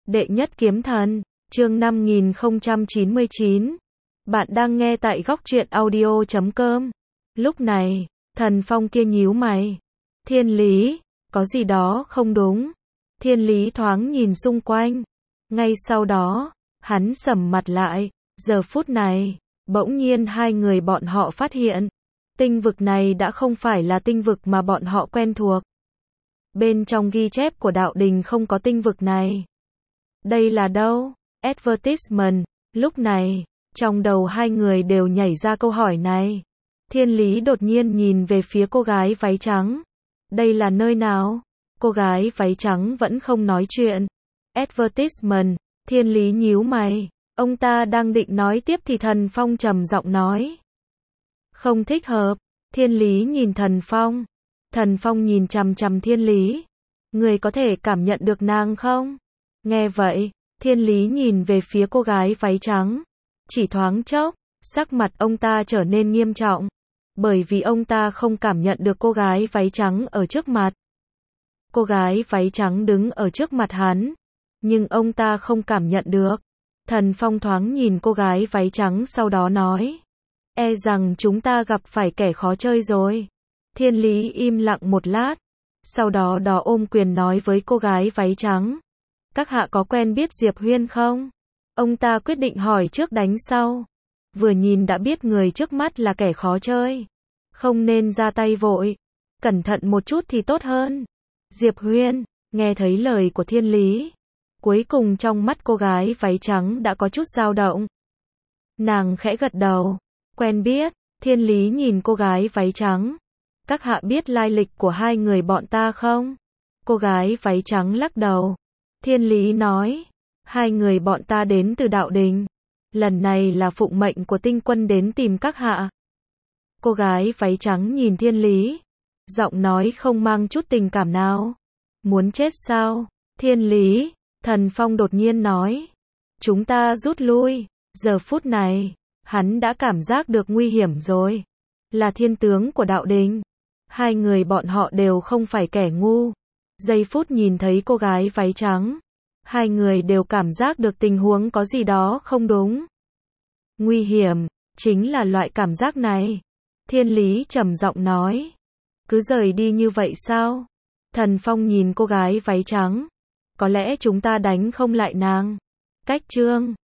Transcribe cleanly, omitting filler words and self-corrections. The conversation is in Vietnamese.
Đệ nhất kiếm thần, chương 5099. Bạn đang nghe tại góc truyện audio.com. Lúc này, Thần Phong kia nhíu mày. Thiên Lý, có gì đó không đúng. Thiên Lý thoáng nhìn xung quanh. Ngay sau đó, hắn sầm mặt lại. Giờ phút này, bỗng nhiên hai người bọn họ phát hiện. Tinh vực này đã không phải là tinh vực mà bọn họ quen thuộc. Bên trong ghi chép của đạo đình không có tinh vực này. Đây là đâu? Advertisement. Lúc này, trong đầu hai người đều nhảy ra câu hỏi này. Thiên Lý đột nhiên nhìn về phía cô gái váy trắng. Đây là nơi nào? Cô gái váy trắng vẫn không nói chuyện. Advertisement. Thiên Lý nhíu mày. Ông ta đang định nói tiếp thì Thần Phong trầm giọng nói. Không thích hợp. Thiên Lý nhìn Thần Phong. Thần Phong nhìn chằm chằm Thiên Lý. Người có thể cảm nhận được nàng không? Nghe vậy, Thiên Lý nhìn về phía cô gái váy trắng. Chỉ thoáng chốc, sắc mặt ông ta trở nên nghiêm trọng. Bởi vì ông ta không cảm nhận được cô gái váy trắng ở trước mặt. Cô gái váy trắng đứng ở trước mặt hắn. Nhưng ông ta không cảm nhận được. Thần Phong thoáng nhìn cô gái váy trắng sau đó nói. E rằng chúng ta gặp phải kẻ khó chơi rồi. Thiên Lý im lặng một lát. Sau đó ôm quyền nói với cô gái váy trắng. Các hạ có quen biết Diệp Huyên không? Ông ta quyết định hỏi trước đánh sau. Vừa nhìn đã biết người trước mắt là kẻ khó chơi. Không nên ra tay vội. Cẩn thận một chút thì tốt hơn. Diệp Huyên, nghe thấy lời của Thiên Lý. Cuối cùng trong mắt cô gái váy trắng đã có chút dao động. Nàng khẽ gật đầu. Quen biết. Thiên Lý nhìn cô gái váy trắng. Các hạ biết lai lịch của hai người bọn ta không? Cô gái váy trắng lắc đầu. Thiên Lý nói. Hai người bọn ta đến từ đạo đình. Lần này là phụng mệnh của tinh quân đến tìm các hạ. Cô gái váy trắng nhìn Thiên Lý. Giọng nói không mang chút tình cảm nào. Muốn chết sao? Thiên Lý. Thần Phong đột nhiên nói. Chúng ta rút lui. Giờ phút này, hắn đã cảm giác được nguy hiểm rồi. Là thiên tướng của đạo đình. Hai người bọn họ đều không phải kẻ ngu. Giây phút nhìn thấy cô gái váy trắng. Hai người đều cảm giác được tình huống có gì đó không đúng. Nguy hiểm, chính là loại cảm giác này. Thiên Lý trầm giọng nói. Cứ rời đi như vậy sao? Thần Phong nhìn cô gái váy trắng. Có lẽ chúng ta đánh không lại nàng. Cách chương